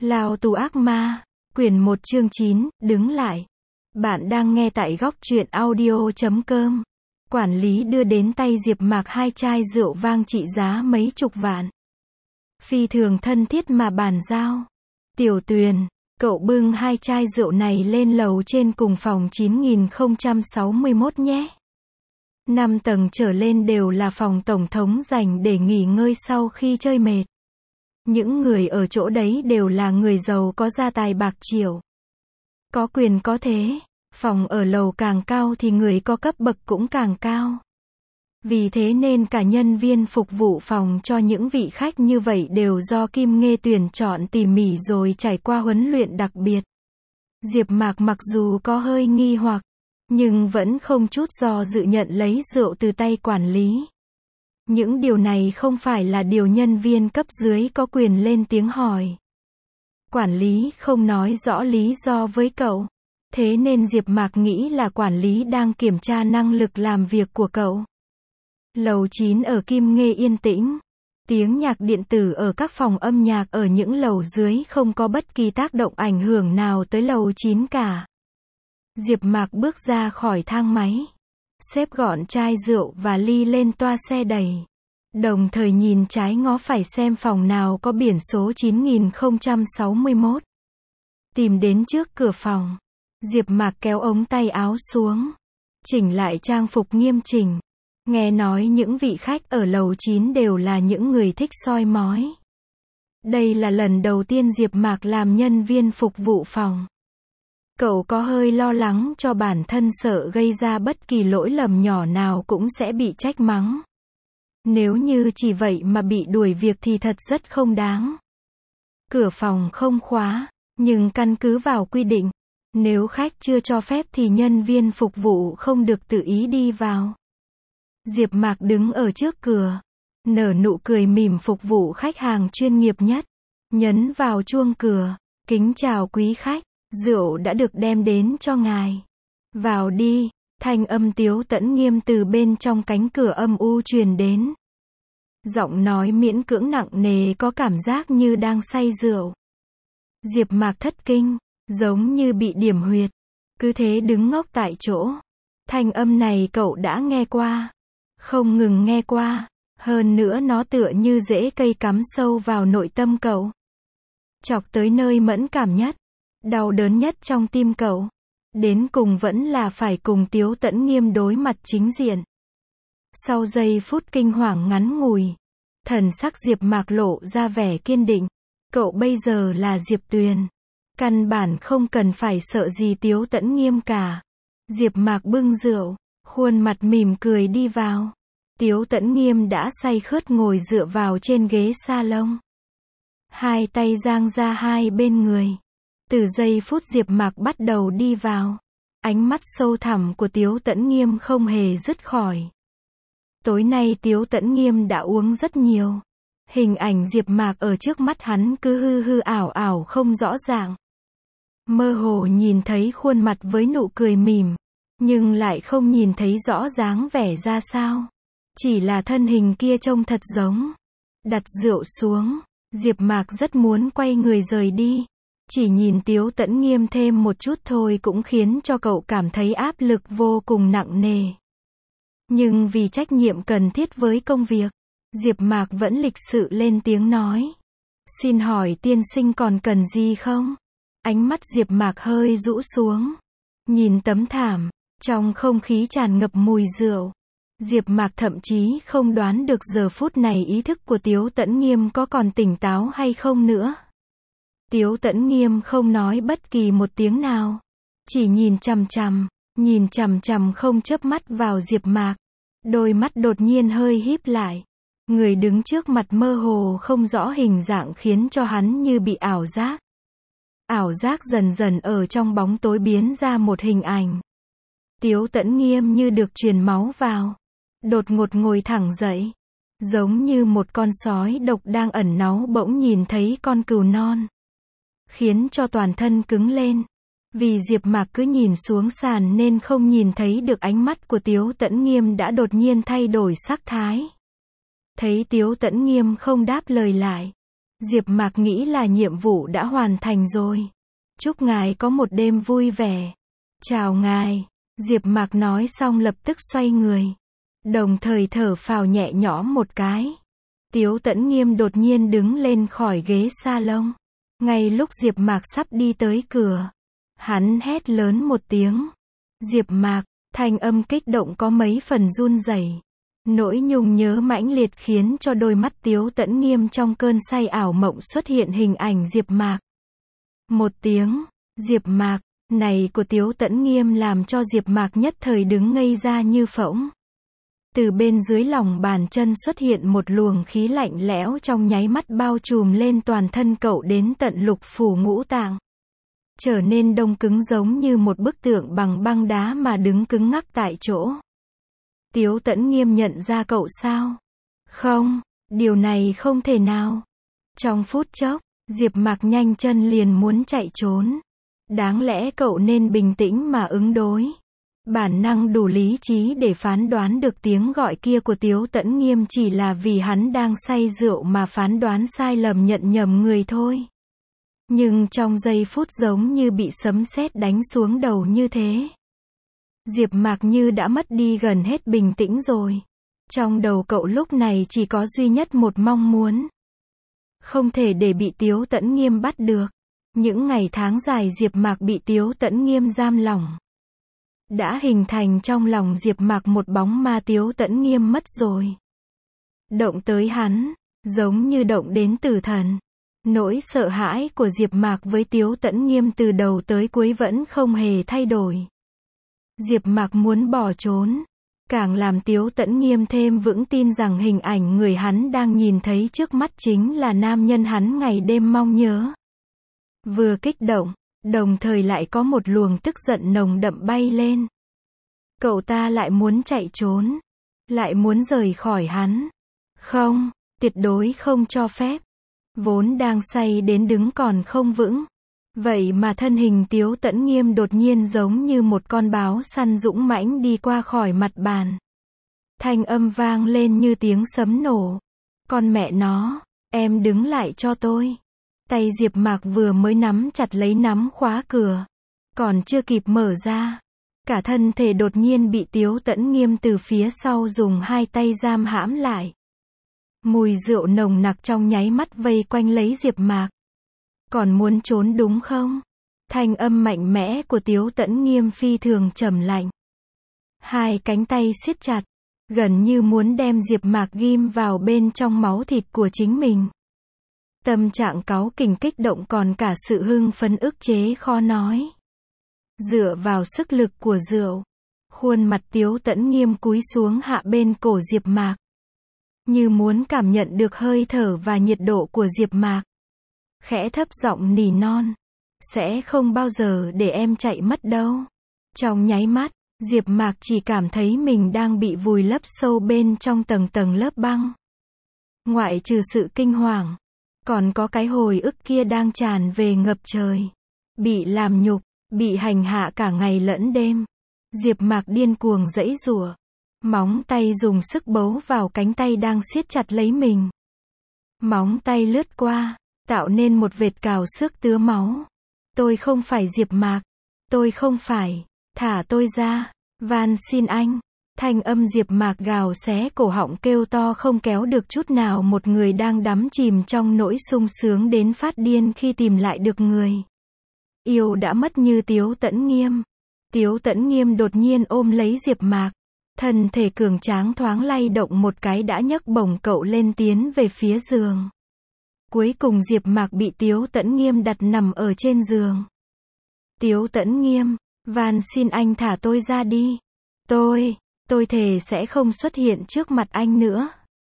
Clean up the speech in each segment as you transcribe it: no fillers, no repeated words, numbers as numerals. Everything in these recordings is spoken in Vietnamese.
Lao tù ác ma, quyển 1 chương 9, đứng lại. Bạn đang nghe tại góc truyện audio.com. Quản lý đưa đến tay Diệp Mạc 2 chai rượu vang trị giá mấy chục vạn. Phi thường thân thiết mà bàn giao. Tiểu Tuyền, cậu bưng 2 chai rượu này lên lầu trên cùng phòng 9061 nhé. 5 tầng trở lên đều là phòng tổng thống dành để nghỉ ngơi sau khi chơi mệt. Những người ở chỗ đấy đều là người giàu có gia tài bạc triệu. Có quyền có thế, phòng ở lầu càng cao thì người có cấp bậc cũng càng cao. Vì thế nên cả nhân viên phục vụ phòng cho những vị khách như vậy đều do Kim Nghê tuyển chọn tỉ mỉ rồi trải qua huấn luyện đặc biệt. Diệp Mạc mặc dù có hơi nghi hoặc, nhưng vẫn không chút do dự nhận lấy rượu từ tay quản lý. Những điều này không phải là điều nhân viên cấp dưới có quyền lên tiếng hỏi. Quản lý không nói rõ lý do với cậu. Thế nên Diệp Mạc nghĩ là quản lý đang kiểm tra năng lực làm việc của cậu. Lầu 9 ở Kim Nghê yên tĩnh. Tiếng nhạc điện tử ở các phòng âm nhạc ở những lầu dưới không có bất kỳ tác động ảnh hưởng nào tới lầu 9 cả. Diệp Mạc bước ra khỏi thang máy. Xếp gọn chai rượu và ly lên toa xe đẩy. Đồng thời nhìn trái ngó phải xem phòng nào có biển số 9061. Tìm đến trước cửa phòng. Diệp Mạc kéo ống tay áo xuống. Chỉnh lại trang phục nghiêm chỉnh. Nghe nói những vị khách ở lầu 9 đều là những người thích soi mói. Đây là lần đầu tiên Diệp Mạc làm nhân viên phục vụ phòng. Cậu có hơi lo lắng cho bản thân sợ gây ra bất kỳ lỗi lầm nhỏ nào cũng sẽ bị trách mắng. Nếu như chỉ vậy mà bị đuổi việc thì thật rất không đáng. Cửa phòng không khóa, nhưng căn cứ vào quy định, nếu khách chưa cho phép thì nhân viên phục vụ không được tự ý đi vào. Diệp Mạc đứng ở trước cửa, nở nụ cười mỉm phục vụ khách hàng chuyên nghiệp nhất, nhấn vào chuông cửa, kính chào quý khách, rượu đã được đem đến cho ngài. Vào đi, thanh âm Tiếu Tẫn Nghiêm từ bên trong cánh cửa âm u truyền đến. Giọng nói miễn cưỡng nặng nề có cảm giác như đang say rượu. Diệp Mạc thất kinh, giống như bị điểm huyệt, cứ thế đứng ngốc tại chỗ. Thanh âm này cậu đã nghe qua, không ngừng nghe qua, hơn nữa nó tựa như rễ cây cắm sâu vào nội tâm cậu. Chọc tới nơi mẫn cảm nhất, đau đớn nhất trong tim cậu. Đến cùng vẫn là phải cùng Tiếu Tẫn Nghiêm đối mặt chính diện. Sau giây phút kinh hoàng ngắn ngủi, thần sắc Diệp Mạc lộ ra vẻ kiên định. Cậu bây giờ là Diệp Tuyền. Căn bản không cần phải sợ gì Tiếu Tẫn Nghiêm cả. Diệp Mạc bưng rượu, khuôn mặt mỉm cười đi vào. Tiếu Tẫn Nghiêm đã say khướt ngồi dựa vào trên ghế salon. Hai tay dang ra hai bên người. Từ giây phút Diệp Mạc bắt đầu đi vào, ánh mắt sâu thẳm của Tiếu Tẫn Nghiêm không hề dứt khỏi. Tối nay Tiếu Tẫn Nghiêm đã uống rất nhiều. Hình ảnh Diệp Mạc ở trước mắt hắn cứ hư hư ảo ảo không rõ ràng. Mơ hồ nhìn thấy khuôn mặt với nụ cười mỉm, nhưng lại không nhìn thấy rõ dáng vẻ ra sao. Chỉ là thân hình kia trông thật giống. Đặt rượu xuống, Diệp Mạc rất muốn quay người rời đi. Chỉ nhìn Tiếu Tẫn Nghiêm thêm một chút thôi cũng khiến cho cậu cảm thấy áp lực vô cùng nặng nề. Nhưng vì trách nhiệm cần thiết với công việc, Diệp Mạc vẫn lịch sự lên tiếng nói. Xin hỏi tiên sinh còn cần gì không? Ánh mắt Diệp Mạc hơi rũ xuống. Nhìn tấm thảm, trong không khí tràn ngập mùi rượu. Diệp Mạc thậm chí không đoán được giờ phút này ý thức của Tiếu Tẫn Nghiêm có còn tỉnh táo hay không nữa. Tiếu Tẫn Nghiêm không nói bất kỳ một tiếng nào. Chỉ nhìn chằm chằm không chớp mắt vào Diệp Mạc. Đôi mắt đột nhiên hơi híp lại. Người đứng trước mặt mơ hồ không rõ hình dạng khiến cho hắn như bị ảo giác. Ảo giác dần dần ở trong bóng tối biến ra một hình ảnh. Tiếu Tẫn Nghiêm như được truyền máu vào. Đột ngột ngồi thẳng dậy. Giống như một con sói độc đang ẩn náu bỗng nhìn thấy con cừu non. Khiến cho toàn thân cứng lên. Vì Diệp Mạc cứ nhìn xuống sàn nên không nhìn thấy được ánh mắt của Tiếu Tẫn Nghiêm đã đột nhiên thay đổi sắc thái. Thấy Tiếu Tẫn Nghiêm không đáp lời lại. Diệp Mạc nghĩ là nhiệm vụ đã hoàn thành rồi. Chúc ngài có một đêm vui vẻ. Chào ngài. Diệp Mạc nói xong lập tức xoay người. Đồng thời thở phào nhẹ nhõm một cái. Tiếu Tẫn Nghiêm đột nhiên đứng lên khỏi ghế salon. Ngay lúc Diệp Mạc sắp đi tới cửa, hắn hét lớn một tiếng. Diệp Mạc, thanh âm kích động có mấy phần run rẩy. Nỗi nhung nhớ mãnh liệt khiến cho đôi mắt Tiếu Tẫn Nghiêm trong cơn say ảo mộng xuất hiện hình ảnh Diệp Mạc. Một tiếng, Diệp Mạc, này của Tiếu Tẫn Nghiêm làm cho Diệp Mạc nhất thời đứng ngây ra như phỗng. Từ bên dưới lòng bàn chân xuất hiện một luồng khí lạnh lẽo trong nháy mắt bao trùm lên toàn thân cậu đến tận lục phủ ngũ tạng. Trở nên đông cứng giống như một bức tượng bằng băng đá mà đứng cứng ngắc tại chỗ. Tiếu Tẫn Nghiêm nhận ra cậu sao? Không, điều này không thể nào. Trong phút chốc, Diệp Mạc nhanh chân liền muốn chạy trốn. Đáng lẽ cậu nên bình tĩnh mà ứng đối. Bản năng đủ lý trí để phán đoán được tiếng gọi kia của Tiếu Tẫn Nghiêm chỉ là vì hắn đang say rượu mà phán đoán sai lầm nhận nhầm người thôi. Nhưng trong giây phút giống như bị sấm sét đánh xuống đầu như thế. Diệp Mạc như đã mất đi gần hết bình tĩnh rồi. Trong đầu cậu lúc này chỉ có duy nhất một mong muốn. Không thể để bị Tiếu Tẫn Nghiêm bắt được. Những ngày tháng dài Diệp Mạc bị Tiếu Tẫn Nghiêm giam lỏng. Đã hình thành trong lòng Diệp Mạc một bóng ma Tiếu Tẫn Nghiêm mất rồi. Động tới hắn, giống như động đến tử thần. Nỗi sợ hãi của Diệp Mạc với Tiếu Tẫn Nghiêm từ đầu tới cuối vẫn không hề thay đổi. Diệp Mạc muốn bỏ trốn, càng làm Tiếu Tẫn Nghiêm thêm vững tin rằng hình ảnh người hắn đang nhìn thấy trước mắt chính là nam nhân hắn ngày đêm mong nhớ. Vừa kích động, đồng thời lại có một luồng tức giận nồng đậm bay lên. Cậu ta lại muốn chạy trốn, lại muốn rời khỏi hắn. Không, tuyệt đối không cho phép. Vốn đang say đến đứng còn không vững. Vậy mà thân hình Tiếu Tẫn Nghiêm đột nhiên giống như một con báo săn dũng mãnh đi qua khỏi mặt bàn. Thanh âm vang lên như tiếng sấm nổ. Con mẹ nó, em đứng lại cho tôi. Tay Diệp Mạc vừa mới nắm chặt lấy nắm khóa cửa. Còn chưa kịp mở ra. Cả thân thể đột nhiên bị Tiếu Tẫn Nghiêm từ phía sau dùng hai tay giam hãm lại. Mùi rượu nồng nặc trong nháy mắt vây quanh lấy Diệp Mạc. Còn muốn trốn đúng không? Thanh âm mạnh mẽ của Tiếu Tẫn Nghiêm phi thường trầm lạnh. Hai cánh tay siết chặt, gần như muốn đem Diệp Mạc ghim vào bên trong máu thịt của chính mình. Tâm trạng cáu kỉnh kích động còn cả sự hưng phấn ức chế khó nói. Dựa vào sức lực của rượu, khuôn mặt Tiếu Tẫn Nghiêm cúi xuống hạ bên cổ Diệp Mạc. Như muốn cảm nhận được hơi thở và nhiệt độ của Diệp Mạc. Khẽ thấp giọng nỉ non. Sẽ không bao giờ để em chạy mất đâu. Trong nháy mắt, Diệp Mạc chỉ cảm thấy mình đang bị vùi lấp sâu bên trong tầng tầng lớp băng. Ngoại trừ sự kinh hoàng, còn có cái hồi ức kia đang tràn về ngập trời. Bị làm nhục, bị hành hạ cả ngày lẫn đêm. Diệp Mạc điên cuồng giãy giụa. Móng tay dùng sức bấu vào cánh tay đang siết chặt lấy mình. Móng tay lướt qua, tạo nên một vệt cào xước tứa máu. Tôi không phải Diệp Mạc. Tôi không phải. Thả tôi ra. Van xin anh. Thanh âm Diệp Mạc gào xé cổ họng kêu to không kéo được chút nào, một người đang đắm chìm trong nỗi sung sướng đến phát điên khi tìm lại được người yêu đã mất như Tiếu Tẫn Nghiêm. Tiếu Tẫn Nghiêm đột nhiên ôm lấy Diệp Mạc. Thân thể cường tráng thoáng lay động một cái đã nhấc bổng cậu lên tiến về phía giường. Cuối cùng Diệp Mạc bị Tiếu Tẫn Nghiêm đặt nằm ở trên giường. Tiếu Tẫn Nghiêm, van xin anh thả tôi ra đi. Tôi thề sẽ không xuất hiện trước mặt anh nữa.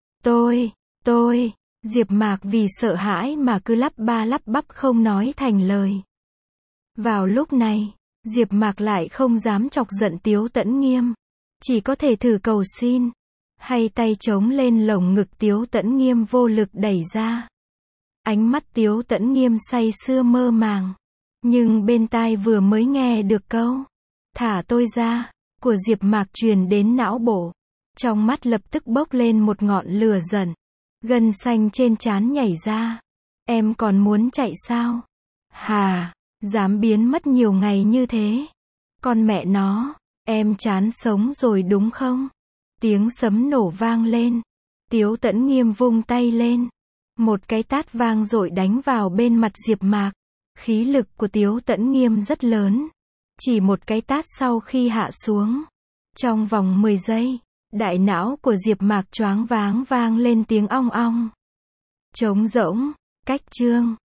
Diệp Mạc vì sợ hãi mà cứ lắp ba lắp bắp không nói thành lời. Vào lúc này, Diệp Mạc lại không dám chọc giận Tiếu Tẫn Nghiêm. Chỉ có thể thử cầu xin. Hay tay chống lên lồng ngực Tiếu Tẫn Nghiêm vô lực đẩy ra. Ánh mắt Tiếu Tẫn Nghiêm say sưa mơ màng. Nhưng bên tai vừa mới nghe được câu thả tôi ra của Diệp Mạc truyền đến não bộ. Trong mắt lập tức bốc lên một ngọn lửa giận. Gân xanh trên trán nhảy ra. Em còn muốn chạy sao? Hà, dám biến mất nhiều ngày như thế. Con mẹ nó, em chán sống rồi đúng không? Tiếng sấm nổ vang lên. Tiếu Tẫn Nghiêm vung tay lên. Một cái tát vang dội đánh vào bên mặt Diệp Mạc. Khí lực của Tiếu Tẫn Nghiêm rất lớn. Chỉ một cái tát sau khi hạ xuống. Trong vòng 10 giây, đại não của Diệp Mạc choáng váng vang lên tiếng ong ong. Trống rỗng, cách chương.